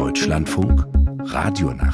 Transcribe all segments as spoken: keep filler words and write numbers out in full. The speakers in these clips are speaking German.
Deutschlandfunk Radionacht.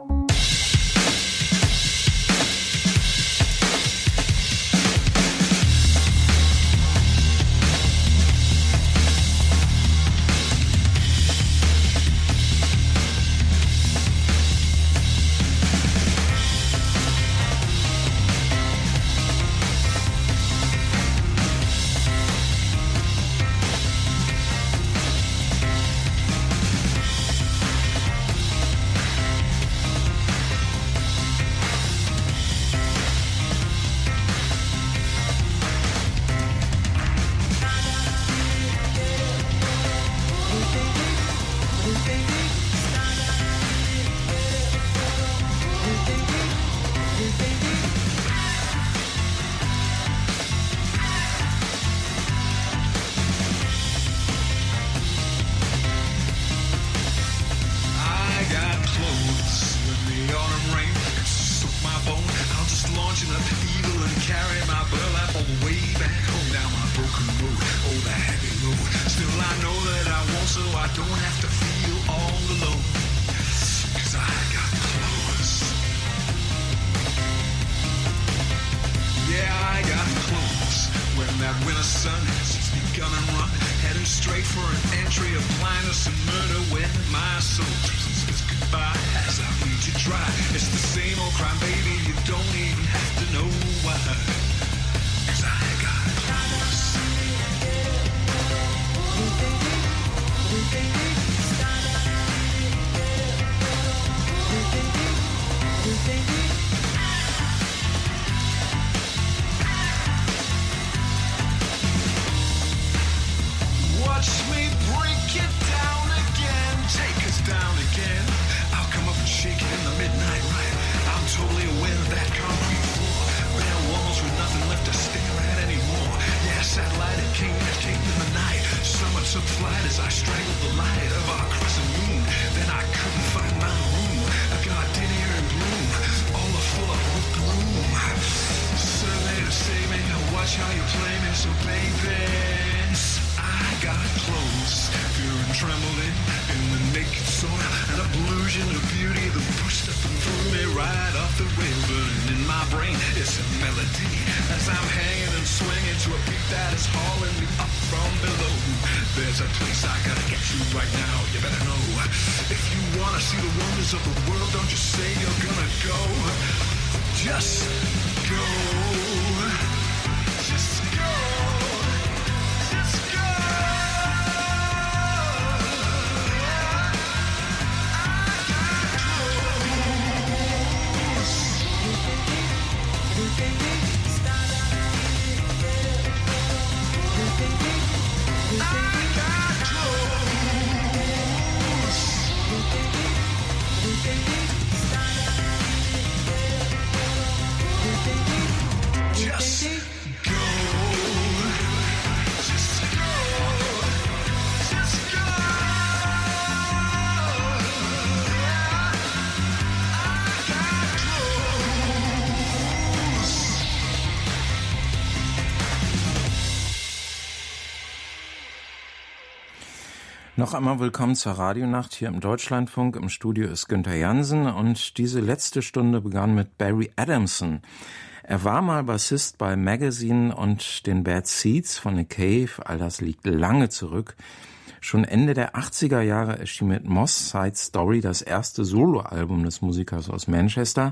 Noch einmal willkommen zur Radionacht hier im Deutschlandfunk. Im Studio ist Günther Jansen und diese letzte Stunde begann mit Barry Adamson. Er war mal Bassist bei Magazine und den Bad Seeds von The Cave. All das liegt lange zurück. Schon Ende der achtziger Jahre erschien mit Moss Side Story das erste Soloalbum des Musikers aus Manchester.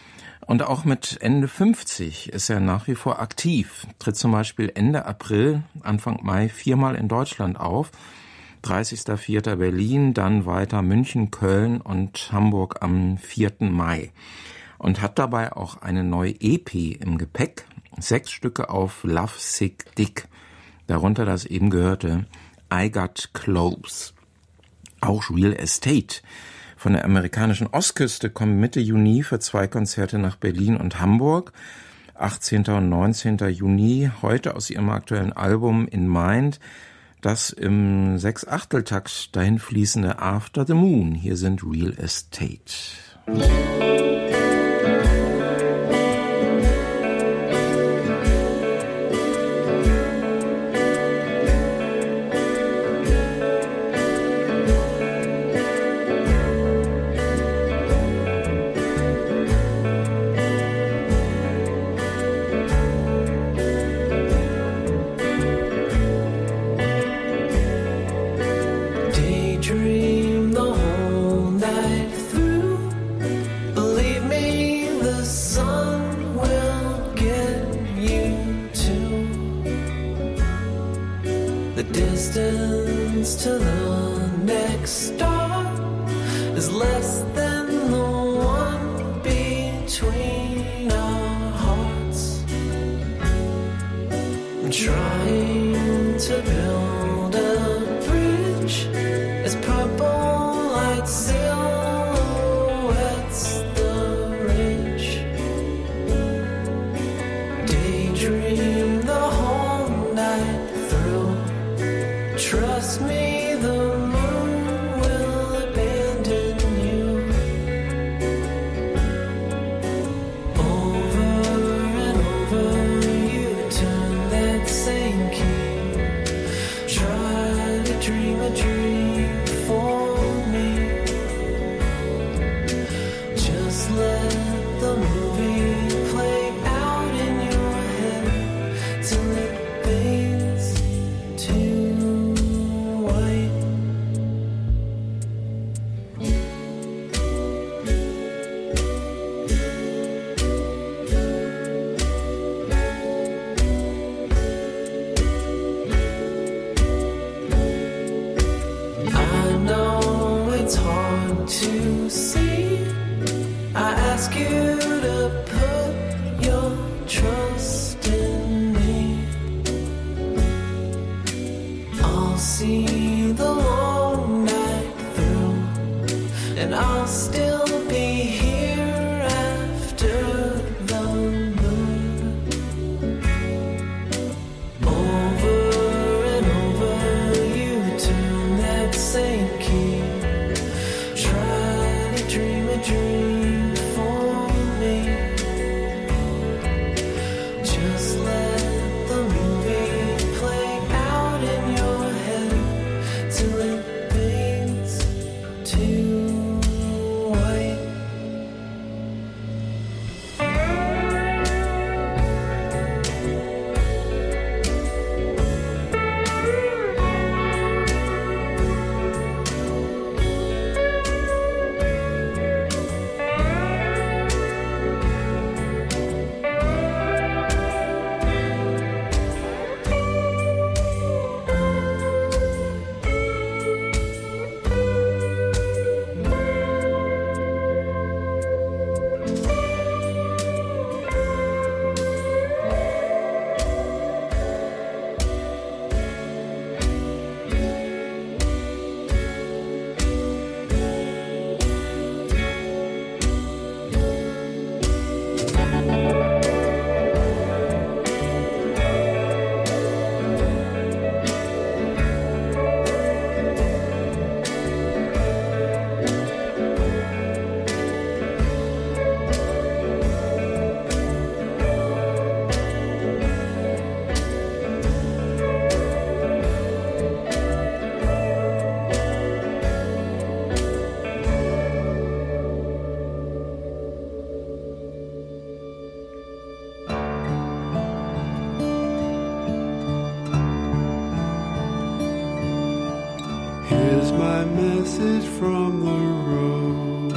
Und auch mit Ende fünfzig ist er nach wie vor aktiv. Tritt zum Beispiel Ende April, Anfang Mai viermal in Deutschland auf. dreißigster vierter Berlin, dann weiter München, Köln und Hamburg am vierten Mai. Und hat dabei auch eine neue E P im Gepäck. Sechs Stücke auf Love Sick Dick. Darunter das eben gehörte I Got Clothes. Auch Real Estate von der amerikanischen Ostküste kommen Mitte Juni für zwei Konzerte nach Berlin und Hamburg. achtzehnten und neunzehnten Juni, heute aus ihrem aktuellen Album In Mind, das im Sechs-Achtel-Takt dahin fließende After the Moon. Hier sind Real Estate. daydream the whole night through. Believe me, the sun will get you too. The distance to the next star is less than the one between our hearts. I'm trying to build a bridge as purple light silhouettes the ridge. Daydream the whole night through. Trust me, the moon will abandon you. Over and over you turn that same key. Try to dream a dream for me. Just let the movie play out in your head till it fades to white. I know it's hard to see. I ask you to put your trust in me. I'll see the long night through, and I'll still be here after the moon. Over and over you turn that same key. Try to dream a dream for me. Just let the movie play out in your head till it fades to white. Here's my message from the road.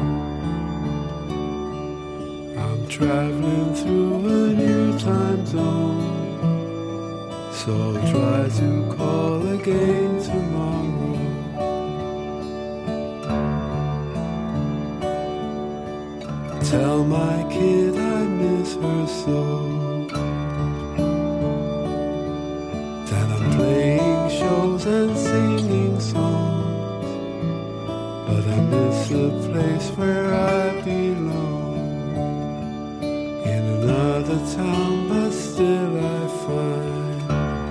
I'm traveling through a new time zone, so I'll try to call again tomorrow. Tell my kid I miss her so, that I'm playing shows and singing songs, but I miss the place where I belong. In another town, but still I find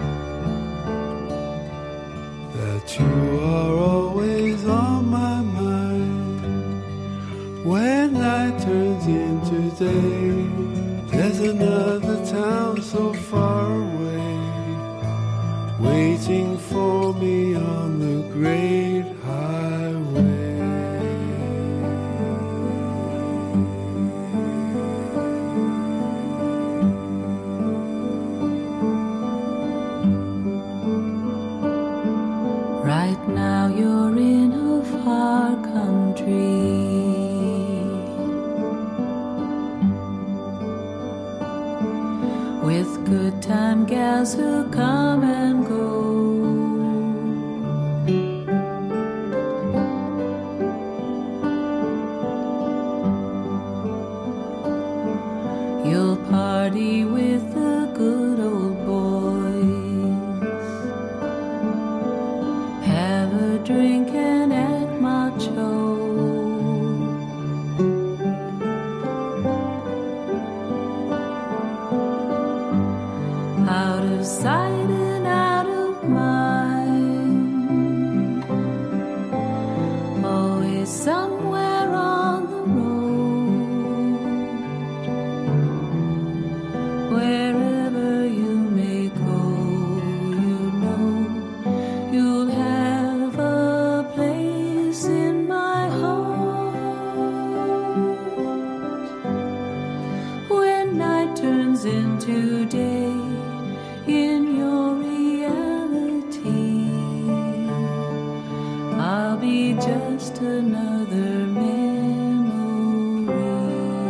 that you are always on my mind. When night turns into day, there's another town so far away, waiting for me on the great highway. Now you're in a far country, with good time gals who come and go. You'll party with the good old boys, have a drink and act macho. Out of sight and out of mind, always somewhere on the road. Wherever you may go, you know you'll have a place in my heart. When night turns into day in your reality, I'll be just another memory.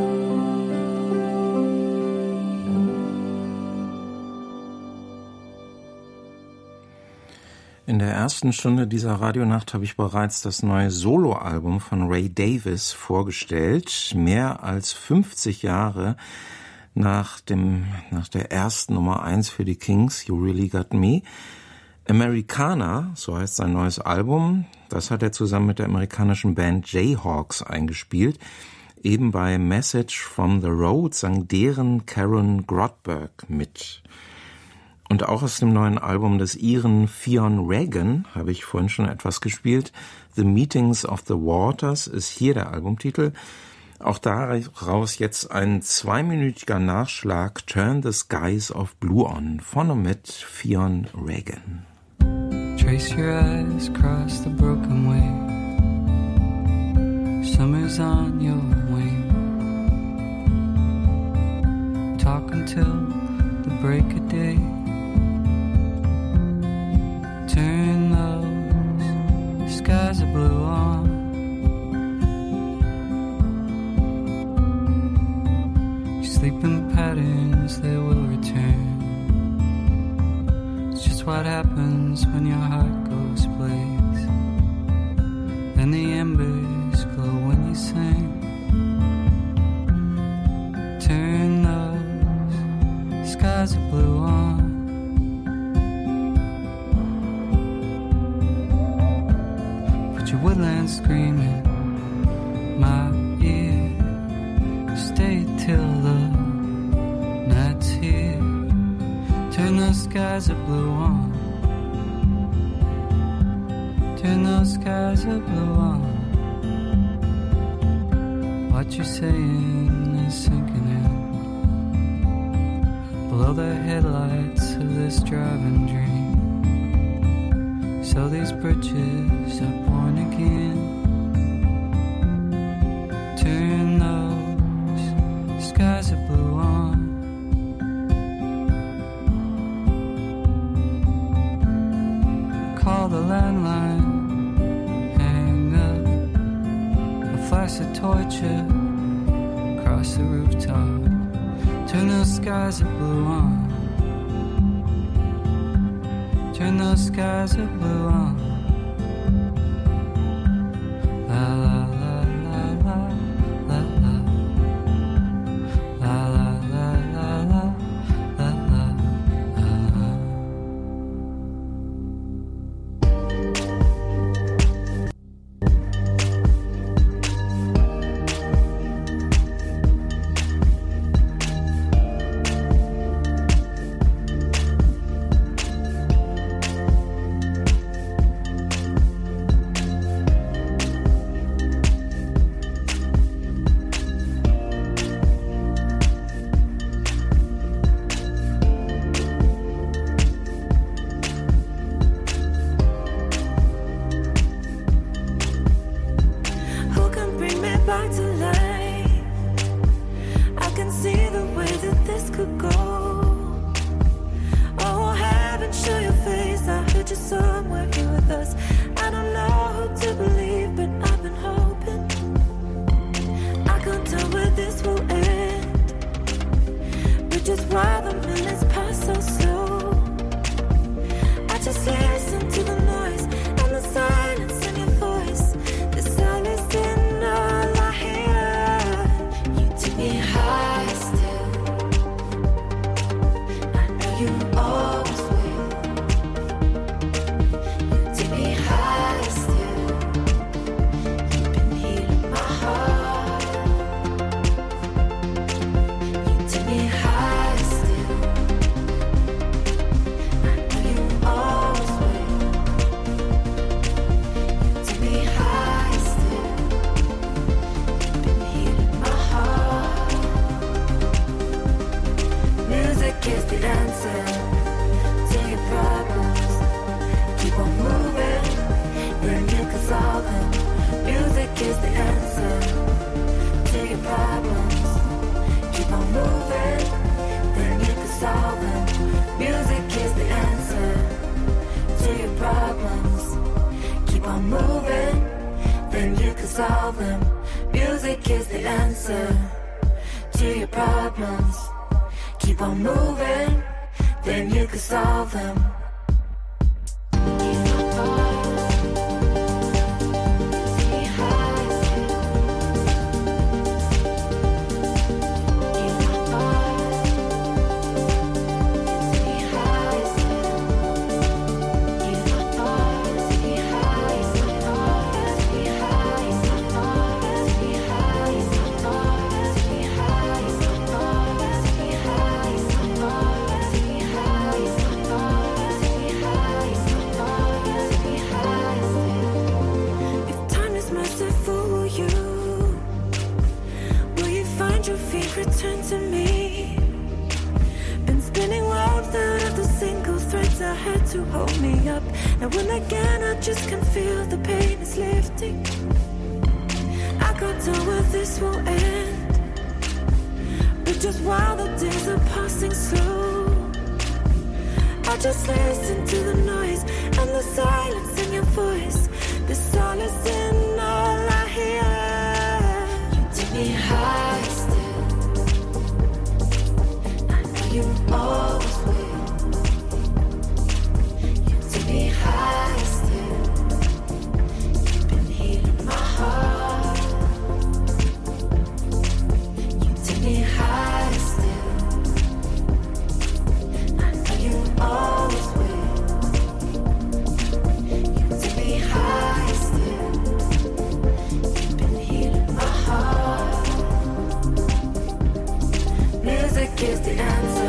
In der ersten Stunde dieser Radionacht habe ich bereits das neue Soloalbum von Ray Davies vorgestellt. Mehr als fünfzig Jahre nach dem, nach der ersten Nummer eins für die Kings, You Really Got Me. Americana, so heißt sein neues Album, das hat er zusammen mit der amerikanischen Band Jayhawks eingespielt. Eben bei Message from the Road sang deren Karen Grotberg mit. Und auch aus dem neuen Album des Iren Fionn Regan habe ich vorhin schon etwas gespielt. The Meetings of the Waters ist hier der Albumtitel. Auch daraus jetzt ein zweiminütiger Nachschlag, Turn the Skies of Blue On, von und mit Fionn Regan. Trace your eyes across the broken way. Summer's on your wing. Talk until the break of day. Turn those skies of blue on. Sleeping patterns, they will return. It's just what happens when your heart goes blaze. Then the embers glow when you sing. Turn those skies of blue on. Put your woodland screaming, my ear. Stay till the night's here. Turn those skies of blue on. Turn those skies of blue on. What you're saying is sinking in below the headlights of this driving dream. So these bridges are born again. Turn those skies of blue on. Call the landline, hang up, a flash of torture across the rooftop. Turn those skies of blue on. Turn those skies of blue on. La la la la la la la. La la la la la la la la. solve them. Music is the answer to your problems. Keep on moving, then you can solve them. Music is the answer to your problems. Keep on moving, then you can solve them. Return to me. Been spinning round out of the single threads I had to hold me up. Now when again I just can feel the pain is lifting. I can't tell where this will end, but just while the days are passing slow, I just listen to the noise and the silence in your voice. The solace in all I hear. You take me high still. You always will. You take me high still. You've been healing my heart. You take me high still. I know you always will. You take me high still. You've been healing my heart. Music is the answer.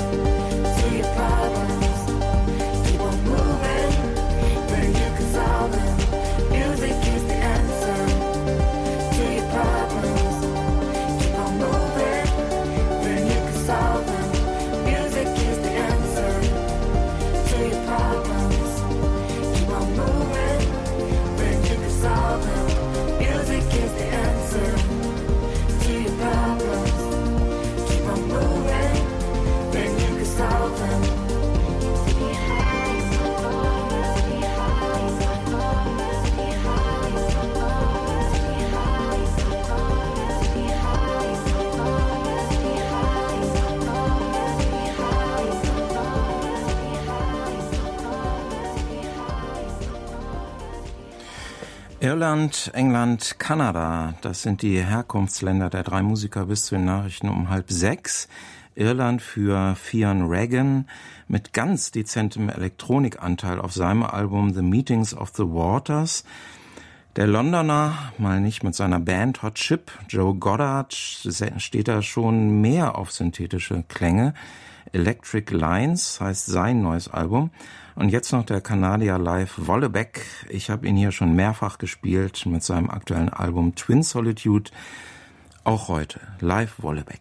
Irland, England, Kanada, das sind die Herkunftsländer der drei Musiker bis zu den Nachrichten um halb sechs. Irland für Fionn Regan mit ganz dezentem Elektronikanteil auf seinem Album The Meetings of the Waters. Der Londoner, mal nicht mit seiner Band Hot Chip, Joe Goddard, steht da schon mehr auf synthetische Klänge. Electric Lines heißt sein neues Album. Und jetzt noch der Kanadier live Wollebeck. Ich habe ihn hier schon mehrfach gespielt mit seinem aktuellen Album Twin Solitude. Auch heute live Wollebeck.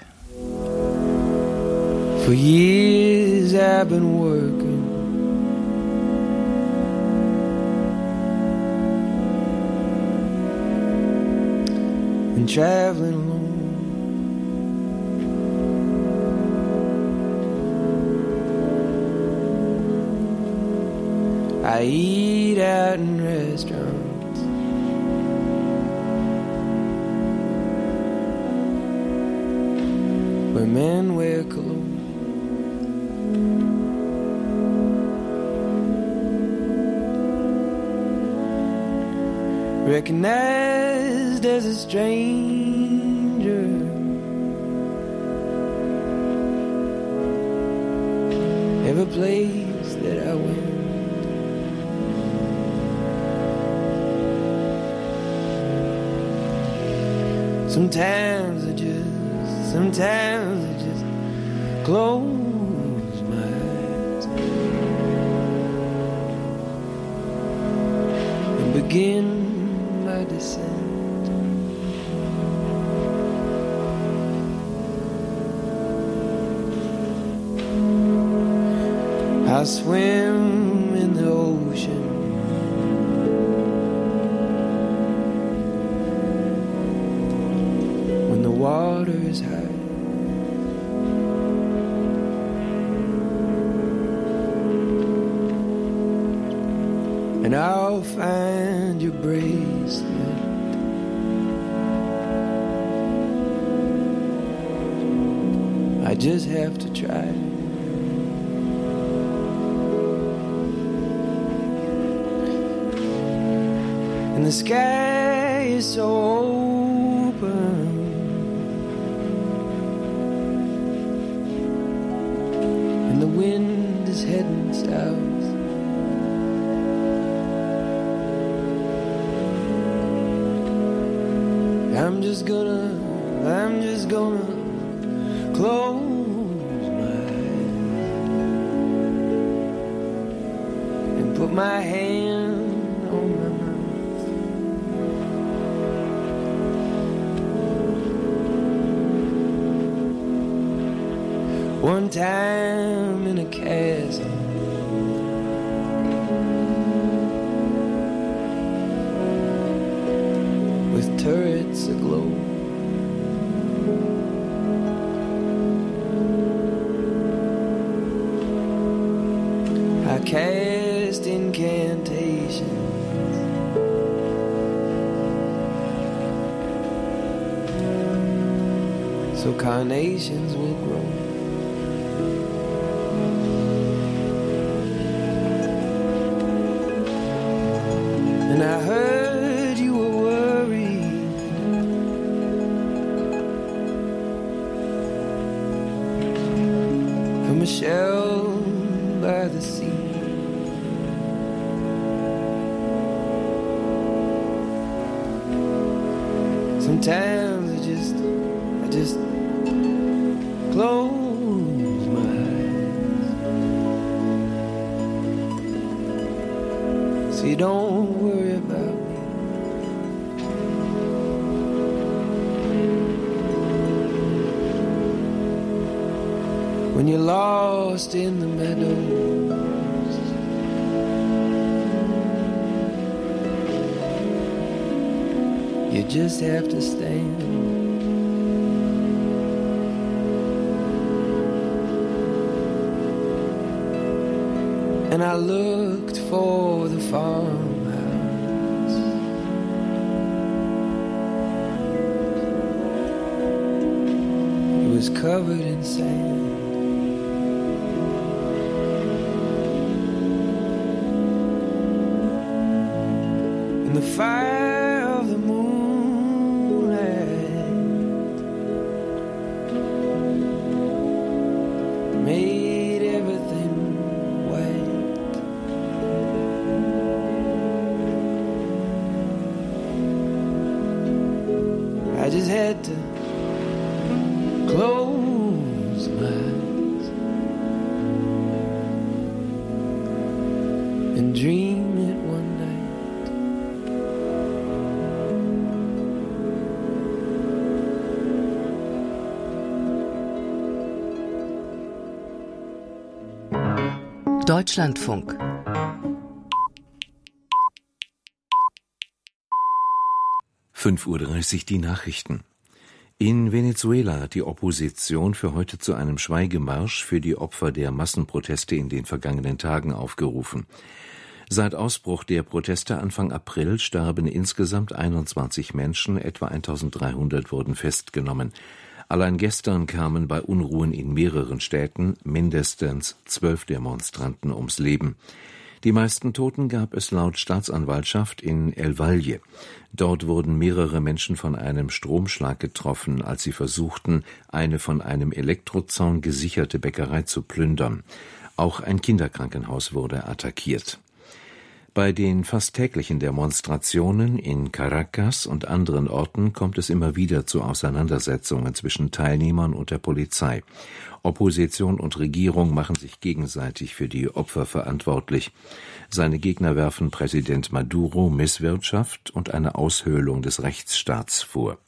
For years I've been working and traveling alone. I eat out in restaurants where men wear cologne. Recognized as a stranger, every place that I went. Sometimes I just, sometimes I just close my eyes and begin my descent. I swim in the ocean when the water is high. and I'll find your bracelet. I just have to try. And the sky is so open, and the wind is heading south. I'm just gonna, I'm just gonna close my eyes and put my hand on my mouth. One time in a castle, with turrets aglow, I cast incantations so carnations will grow. And I heard you were worried, from a shell by the sea. Sometimes I just, I just close my eyes. So you don't worry about me. When you're lost in the meadows, you just have to stand. And I looked for the farmhouse, it was covered in sand. In the fire of the moonlight made everything white. I just had to close my eyes and dream it one night. Deutschlandfunk. fünf Uhr dreißig die Nachrichten. In Venezuela hat die Opposition für heute zu einem Schweigemarsch für die Opfer der Massenproteste in den vergangenen Tagen aufgerufen. Seit Ausbruch der Proteste Anfang April starben insgesamt einundzwanzig Menschen, etwa eintausenddreihundert wurden festgenommen. Allein gestern kamen bei Unruhen in mehreren Städten mindestens zwölf Demonstranten ums Leben. Die meisten Toten gab es laut Staatsanwaltschaft in El Valle. Dort wurden mehrere Menschen von einem Stromschlag getroffen, als sie versuchten, eine von einem Elektrozaun gesicherte Bäckerei zu plündern. Auch ein Kinderkrankenhaus wurde attackiert. Bei den fast täglichen Demonstrationen in Caracas und anderen Orten kommt es immer wieder zu Auseinandersetzungen zwischen Teilnehmern und der Polizei. Opposition und Regierung machen sich gegenseitig für die Opfer verantwortlich. Seine Gegner werfen Präsident Maduro Misswirtschaft und eine Aushöhlung des Rechtsstaats vor.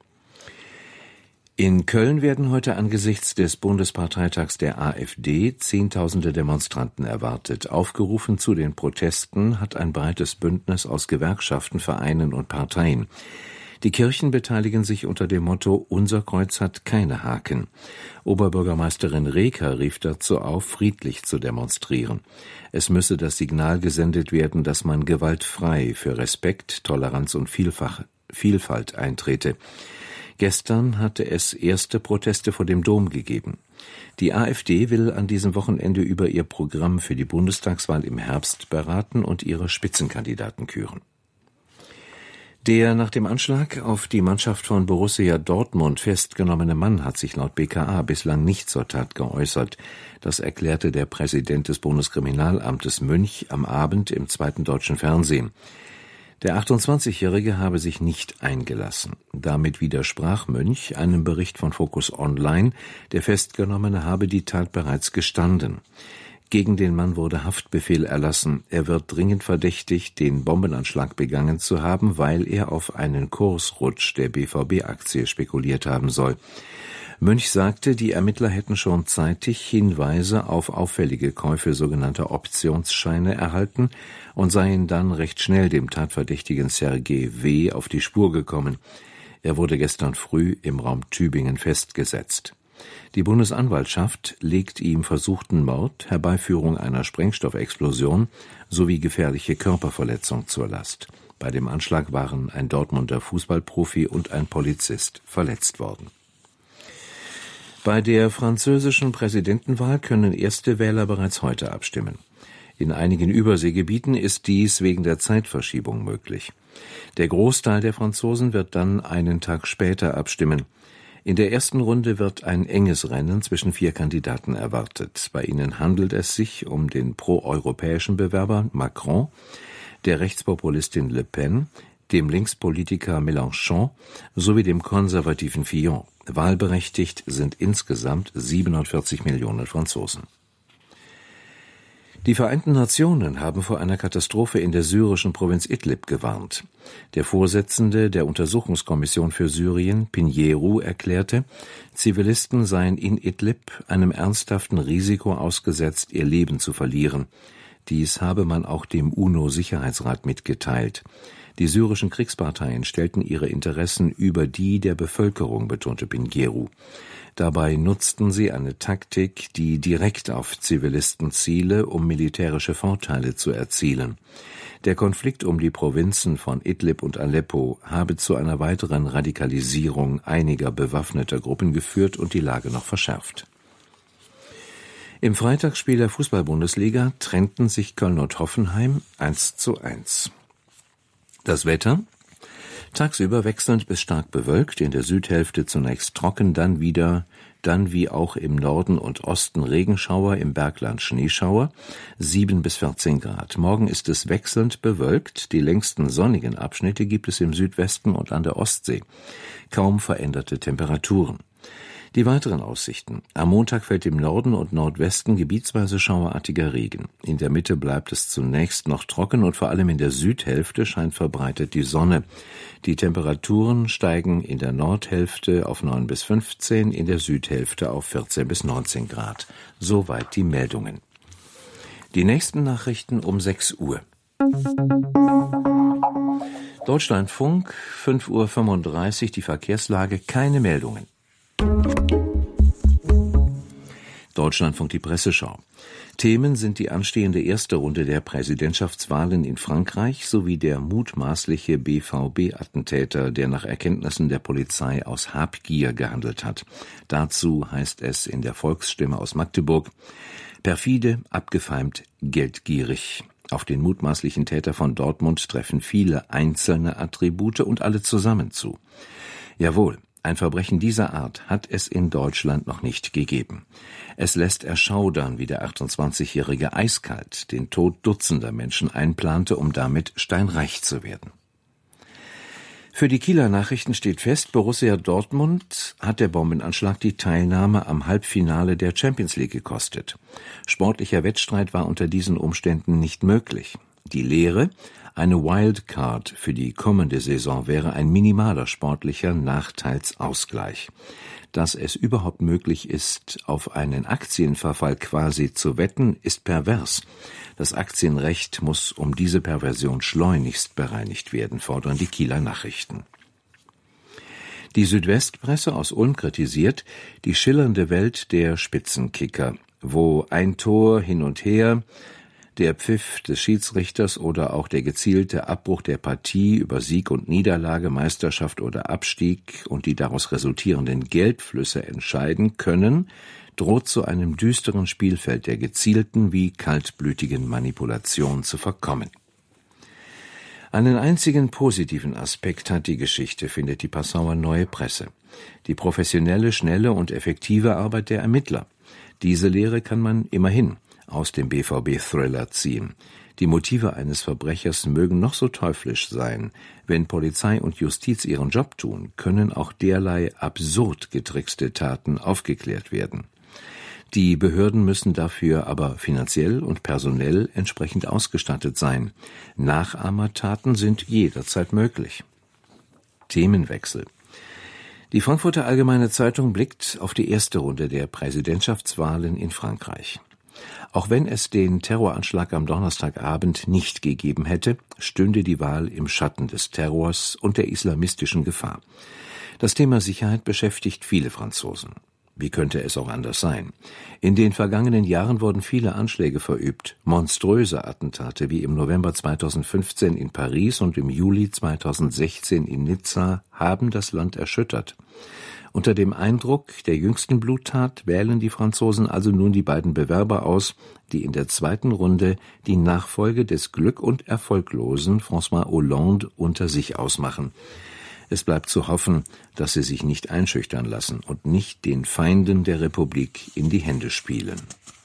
In Köln werden heute angesichts des Bundesparteitags der AfD Zehntausende Demonstranten erwartet. Aufgerufen zu den Protesten hat ein breites Bündnis aus Gewerkschaften, Vereinen und Parteien. Die Kirchen beteiligen sich unter dem Motto »Unser Kreuz hat keine Haken«. Oberbürgermeisterin Reker rief dazu auf, friedlich zu demonstrieren. Es müsse das Signal gesendet werden, dass man gewaltfrei für Respekt, Toleranz und Vielfach, Vielfalt eintrete. Gestern hatte es erste Proteste vor dem Dom gegeben. Die AfD will an diesem Wochenende über ihr Programm für die Bundestagswahl im Herbst beraten und ihre Spitzenkandidaten küren. Der nach dem Anschlag auf die Mannschaft von Borussia Dortmund festgenommene Mann hat sich laut B K A bislang nicht zur Tat geäußert. Das erklärte der Präsident des Bundeskriminalamtes Münch am Abend im zweiten deutschen Fernsehen. Der achtundzwanzigjährige habe sich nicht eingelassen. Damit widersprach Münch einem Bericht von Focus Online, der Festgenommene habe die Tat bereits gestanden. Gegen den Mann wurde Haftbefehl erlassen. Er wird dringend verdächtigt, den Bombenanschlag begangen zu haben, weil er auf einen Kursrutsch der B V B-Aktie spekuliert haben soll. Münch sagte, die Ermittler hätten schon zeitig Hinweise auf auffällige Käufe sogenannter Optionsscheine erhalten und seien dann recht schnell dem Tatverdächtigen Sergei W. auf die Spur gekommen. Er wurde gestern früh im Raum Tübingen festgesetzt. Die Bundesanwaltschaft legt ihm versuchten Mord, Herbeiführung einer Sprengstoffexplosion sowie gefährliche Körperverletzung zur Last. Bei dem Anschlag waren ein Dortmunder Fußballprofi und ein Polizist verletzt worden. Bei der französischen Präsidentenwahl können erste Wähler bereits heute abstimmen. In einigen Überseegebieten ist dies wegen der Zeitverschiebung möglich. Der Großteil der Franzosen wird dann einen Tag später abstimmen. In der ersten Runde wird ein enges Rennen zwischen vier Kandidaten erwartet. Bei ihnen handelt es sich um den proeuropäischen Bewerber Macron, der Rechtspopulistin Le Pen, dem Linkspolitiker Mélenchon sowie dem konservativen Fillon. Wahlberechtigt sind insgesamt siebenundvierzig Millionen Franzosen. Die Vereinten Nationen haben vor einer Katastrophe in der syrischen Provinz Idlib gewarnt. Der Vorsitzende der Untersuchungskommission für Syrien, Pinheiro, erklärte, Zivilisten seien in Idlib einem ernsthaften Risiko ausgesetzt, ihr Leben zu verlieren. Dies habe man auch dem UNO-Sicherheitsrat mitgeteilt. Die syrischen Kriegsparteien stellten ihre Interessen über die der Bevölkerung, betonte Pinheiro. Dabei nutzten sie eine Taktik, die direkt auf Zivilisten ziele, um militärische Vorteile zu erzielen. Der Konflikt um die Provinzen von Idlib und Aleppo habe zu einer weiteren Radikalisierung einiger bewaffneter Gruppen geführt und die Lage noch verschärft. Im Freitagsspiel der Fußball-Bundesliga trennten sich Köln und Hoffenheim eins zu eins. Das Wetter? Tagsüber wechselnd bis stark bewölkt, in der Südhälfte zunächst trocken, dann wieder, dann wie auch im Norden und Osten Regenschauer, im Bergland Schneeschauer, sieben bis vierzehn Grad. Morgen ist es wechselnd bewölkt, die längsten sonnigen Abschnitte gibt es im Südwesten und an der Ostsee. Kaum veränderte Temperaturen. Die weiteren Aussichten. Am Montag fällt im Norden und Nordwesten gebietsweise schauerartiger Regen. In der Mitte bleibt es zunächst noch trocken und vor allem in der Südhälfte scheint verbreitet die Sonne. Die Temperaturen steigen in der Nordhälfte auf neun bis fünfzehn, in der Südhälfte auf vierzehn bis neunzehn Grad. Soweit die Meldungen. Die nächsten Nachrichten um sechs Uhr. Deutschlandfunk, fünf Uhr fünfunddreißig, die Verkehrslage, keine Meldungen. Deutschlandfunk, die Presseschau. Themen sind die anstehende erste Runde der Präsidentschaftswahlen in Frankreich sowie der mutmaßliche B V B-Attentäter, der nach Erkenntnissen der Polizei aus Habgier gehandelt hat. Dazu heißt es in der Volksstimme aus Magdeburg: perfide, abgefeimt, geldgierig. Auf den mutmaßlichen Täter von Dortmund treffen viele einzelne Attribute und alle zusammen zu. Jawohl. Ein Verbrechen dieser Art hat es in Deutschland noch nicht gegeben. Es lässt erschaudern, wie der achtundzwanzigjährige eiskalt den Tod dutzender Menschen einplante, um damit steinreich zu werden. Für die Kieler Nachrichten steht fest, Borussia Dortmund hat der Bombenanschlag die Teilnahme am Halbfinale der Champions League gekostet. Sportlicher Wettstreit war unter diesen Umständen nicht möglich. Die Lehre: eine Wildcard für die kommende Saison wäre ein minimaler sportlicher Nachteilsausgleich. Dass es überhaupt möglich ist, auf einen Aktienverfall quasi zu wetten, ist pervers. Das Aktienrecht muss um diese Perversion schleunigst bereinigt werden, fordern die Kieler Nachrichten. Die Südwestpresse aus Ulm kritisiert die schillernde Welt der Spitzenkicker, wo ein Tor hin und her, der Pfiff des Schiedsrichters oder auch der gezielte Abbruch der Partie über Sieg und Niederlage, Meisterschaft oder Abstieg und die daraus resultierenden Geldflüsse entscheiden können, droht zu einem düsteren Spielfeld der gezielten wie kaltblütigen Manipulation zu verkommen. Einen einzigen positiven Aspekt hat die Geschichte, findet die Passauer Neue Presse: die professionelle, schnelle und effektive Arbeit der Ermittler. Diese Lehre kann man immerhin aus dem B V B-Thriller ziehen. Die Motive eines Verbrechers mögen noch so teuflisch sein. Wenn Polizei und Justiz ihren Job tun, können auch derlei absurd getrickste Taten aufgeklärt werden. Die Behörden müssen dafür aber finanziell und personell entsprechend ausgestattet sein. Nachahmertaten sind jederzeit möglich. Themenwechsel. Die Frankfurter Allgemeine Zeitung blickt auf die erste Runde der Präsidentschaftswahlen in Frankreich. Auch wenn es den Terroranschlag am Donnerstagabend nicht gegeben hätte, stünde die Wahl im Schatten des Terrors und der islamistischen Gefahr. Das Thema Sicherheit beschäftigt viele Franzosen. Wie könnte es auch anders sein? In den vergangenen Jahren wurden viele Anschläge verübt. Monströse Attentate wie im November zweitausendfünfzehn in Paris und im Juli zweitausendsechzehn in Nizza haben das Land erschüttert. Unter dem Eindruck der jüngsten Bluttat wählen die Franzosen also nun die beiden Bewerber aus, die in der zweiten Runde die Nachfolge des glück- und erfolglosen François Hollande unter sich ausmachen. Es bleibt zu hoffen, dass sie sich nicht einschüchtern lassen und nicht den Feinden der Republik in die Hände spielen.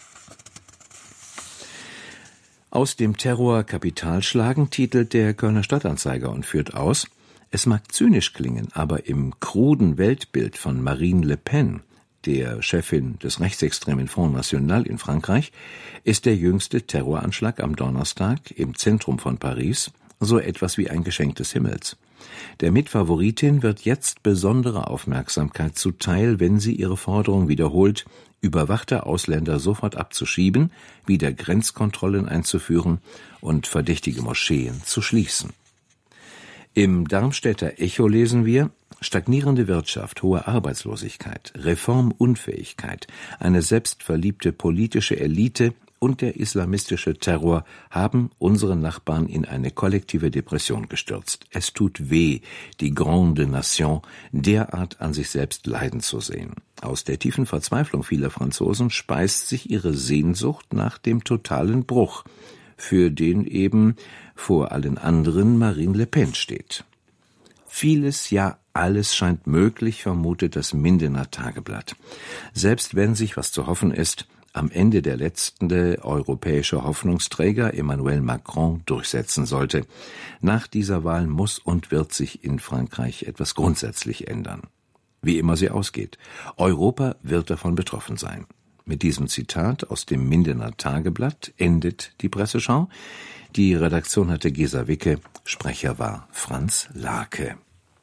Aus dem Terror Kapital schlagen, titelt der Kölner Stadtanzeiger und führt aus: Es mag zynisch klingen, aber im kruden Weltbild von Marine Le Pen, der Chefin des rechtsextremen Front National in Frankreich, ist der jüngste Terroranschlag am Donnerstag im Zentrum von Paris so etwas wie ein Geschenk des Himmels. Der Mitfavoritin wird jetzt besondere Aufmerksamkeit zuteil, wenn sie ihre Forderung wiederholt, überwachte Ausländer sofort abzuschieben, wieder Grenzkontrollen einzuführen und verdächtige Moscheen zu schließen. Im Darmstädter Echo lesen wir: Stagnierende Wirtschaft, hohe Arbeitslosigkeit, Reformunfähigkeit, eine selbstverliebte politische Elite und der islamistische Terror haben unsere Nachbarn in eine kollektive Depression gestürzt. Es tut weh, die Grande Nation derart an sich selbst leiden zu sehen. Aus der tiefen Verzweiflung vieler Franzosen speist sich ihre Sehnsucht nach dem totalen Bruch, für den eben vor allen anderen Marine Le Pen steht. Vieles, ja alles scheint möglich, vermutet das Mindener Tageblatt. Selbst wenn sich, was zu hoffen ist, am Ende der letzte europäische Hoffnungsträger Emmanuel Macron durchsetzen sollte. Nach dieser Wahl muss und wird sich in Frankreich etwas grundsätzlich ändern. Wie immer sie ausgeht, Europa wird davon betroffen sein. Mit diesem Zitat aus dem Mindener Tageblatt endet die Presseschau. Die Redaktion hatte Gesa Wicke, Sprecher war Franz Lake.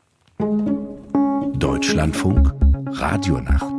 Deutschlandfunk Radionacht.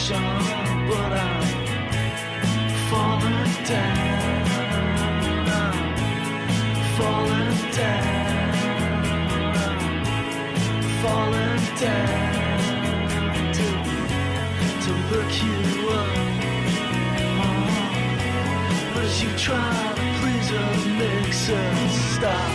but I'm falling down, falling down, falling down to, to look you up. Oh, but as you try to please her, makes her stop.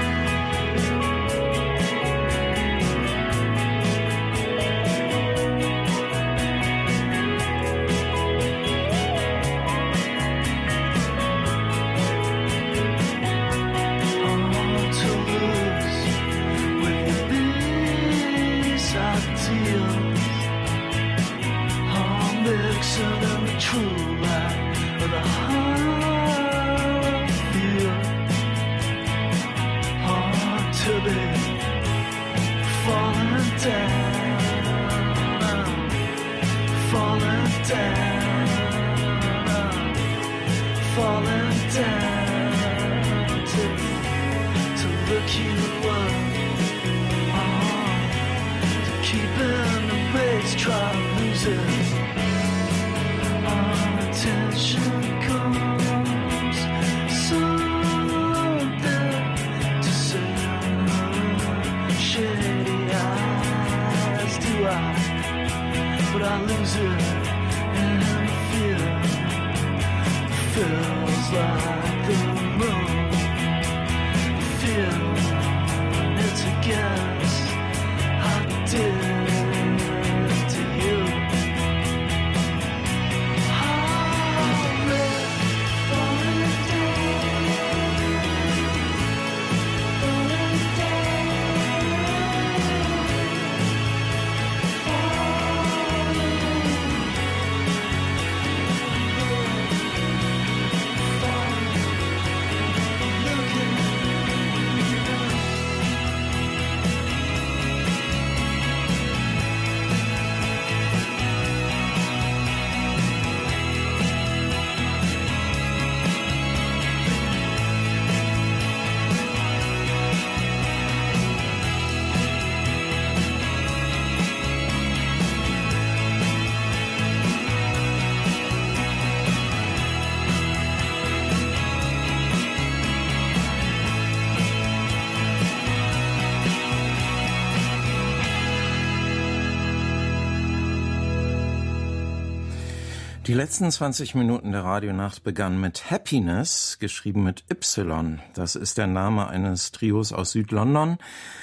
Die letzten zwanzig Minuten der Radionacht begannen mit Happiness, geschrieben mit Y. Das ist der Name eines Trios aus Südlondon,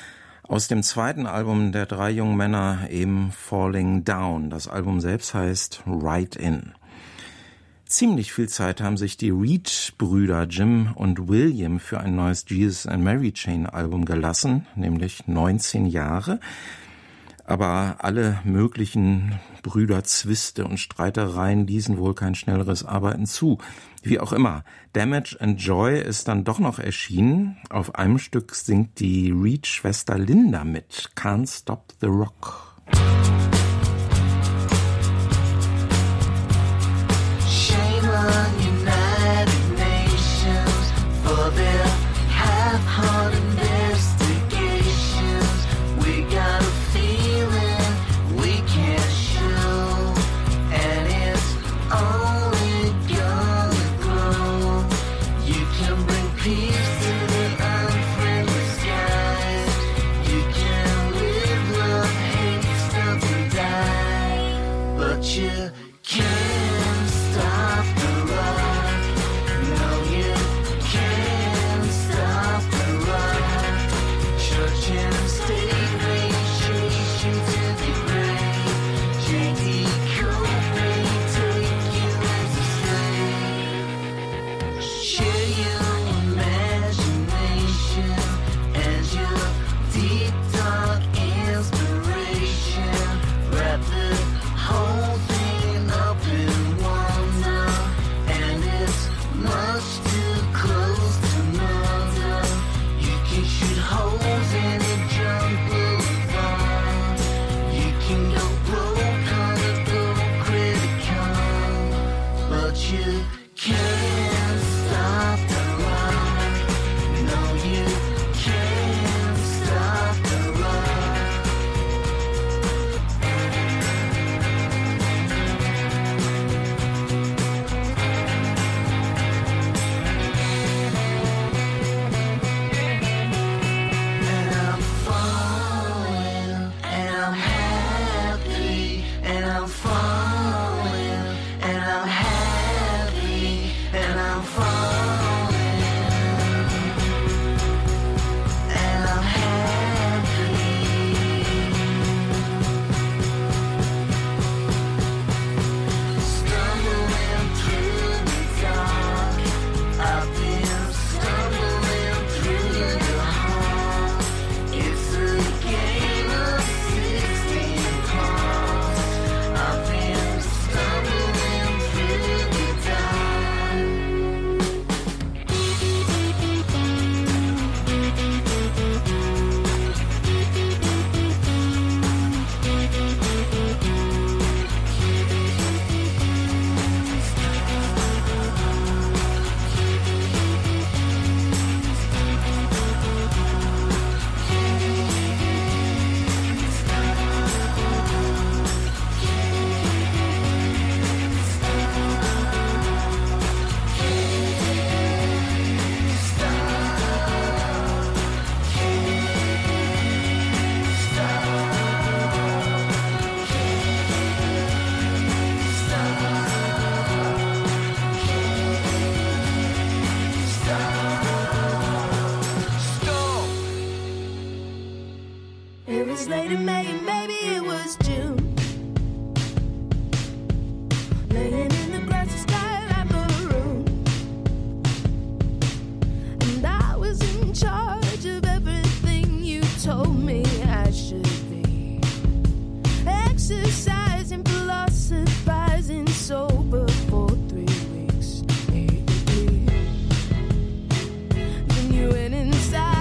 aus dem zweiten Album der drei jungen Männer, eben Falling Down. Das Album selbst heißt Right In. Ziemlich viel Zeit haben sich die Reed-Brüder Jim und William für ein neues Jesus and Mary Chain Album gelassen, nämlich neunzehn Jahre. Aber alle möglichen Brüderzwiste und Streitereien ließen wohl kein schnelleres Arbeiten zu. Wie auch immer, Damage and Joy ist dann doch noch erschienen. Auf einem Stück singt die Reed-Schwester Linda mit. Can't Stop the Rock. Shame on United Nations for their half-hearted investigations. We got a feeling we can't show, and it's only gonna grow. You can bring peace to the unfriendly skies. You can live, love, hate, stuff and die, but you can't stop the rock. No, you can't stop the rock. Church and state may chase you to the grave. J D Cole may take you as a slave. Share your imagination as your deep dark inspiration. Wrap the whole thing up in wonder, and it's much too close to murder. You can shoot holes in a junk boulevard. You can go broke on a go credit card, but you can't stop the It was late in May, maybe it was June. Laying in the grassy sky like maroon. And I was in charge of everything you told me I should be. Exercising, philosophizing, sober for three weeks. Then you went inside.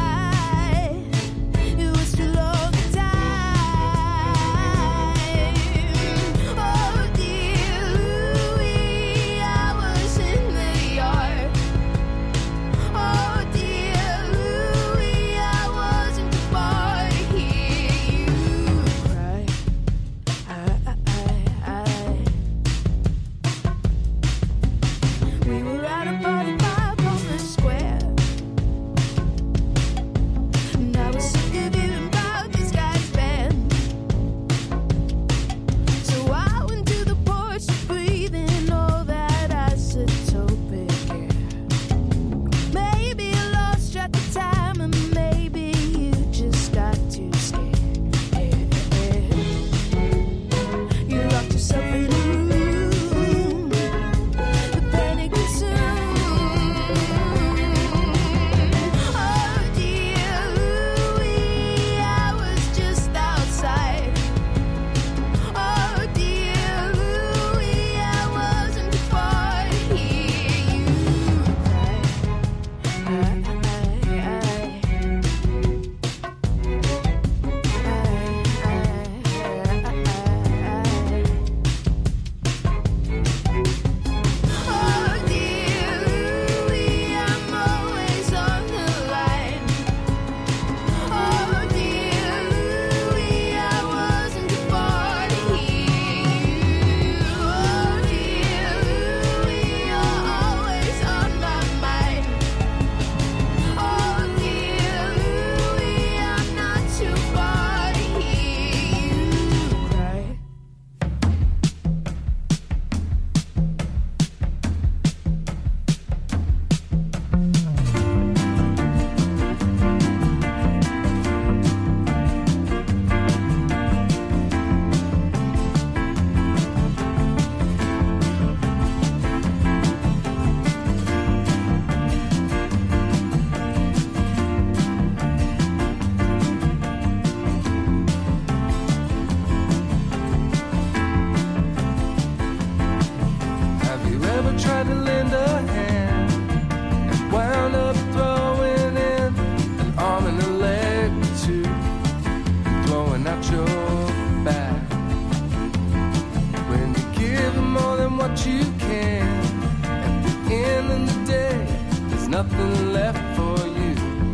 Nothing left for you,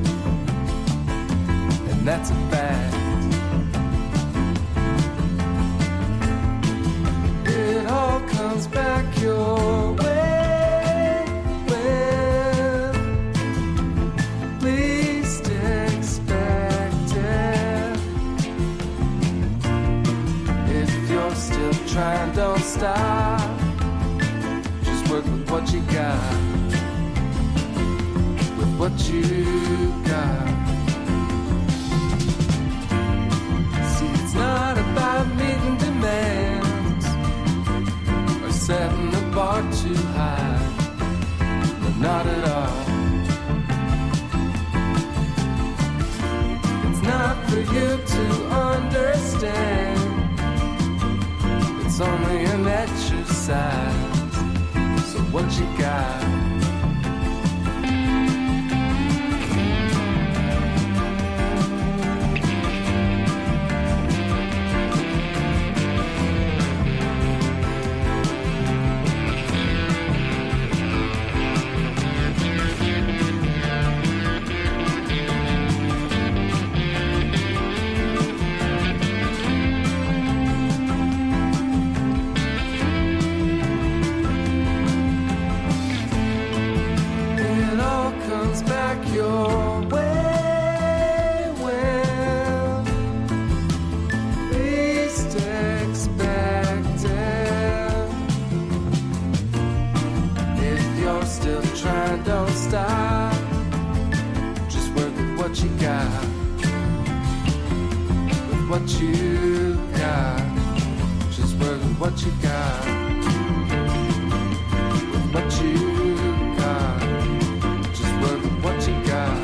and that's a fact. It all comes back your way when least expected. If you're still trying, don't stop. Just work with what you got. What you got. See, it's not about meeting demands or setting the bar too high. No, not at all. It's not for you to understand. It's only an exercise. So what you got? Your way when least expected. If you're still trying, don't stop. what you got. With what you got. Just work with what you got. With what you got. Just work with what you got.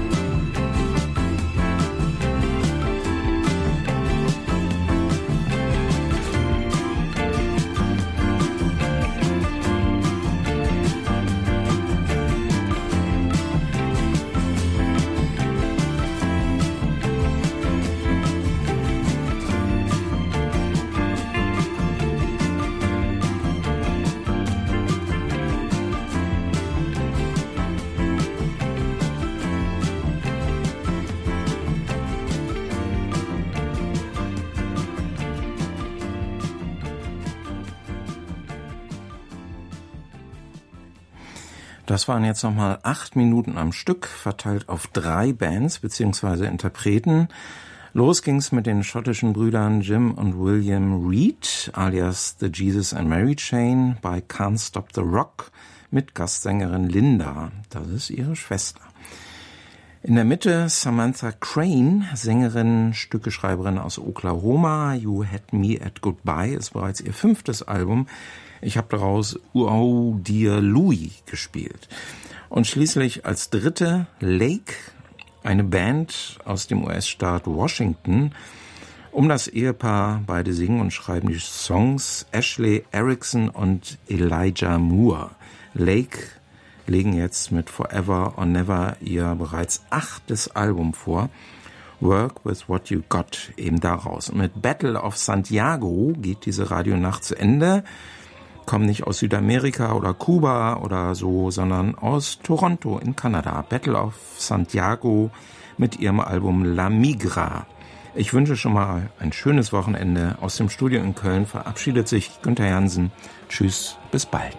Das waren jetzt nochmal acht Minuten am Stück, verteilt auf drei Bands bzw. Interpreten. Los ging's mit den schottischen Brüdern Jim und William Reid, alias The Jesus and Mary Chain, bei Can't Stop the Rock mit Gastsängerin Linda. Das ist ihre Schwester. In der Mitte Samantha Crane, Sängerin, Stückeschreiberin aus Oklahoma. You Had Me at Goodbye ist bereits ihr fünftes Album. Ich habe daraus Oh Dear Louie gespielt. Und schließlich als dritte Lake, eine Band aus dem U S-Staat Washington. Um das Ehepaar, beide singen und schreiben die Songs, Ashley Erickson und Elijah Moore. Lake legen jetzt mit Forever or Never ihr bereits achtes Album vor. Work with What You Got, eben daraus. Und mit Battle of Santiago geht diese Radionacht zu Ende. Kommen nicht aus Südamerika oder Kuba oder so, sondern aus Toronto in Kanada. Battle of Santiago mit ihrem Album La Migra. Ich wünsche schon mal ein schönes Wochenende. Aus dem Studio in Köln verabschiedet sich Günther Jansen. Tschüss, bis bald.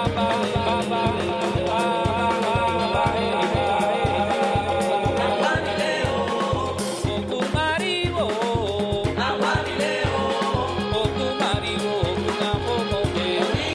ba ba ba ba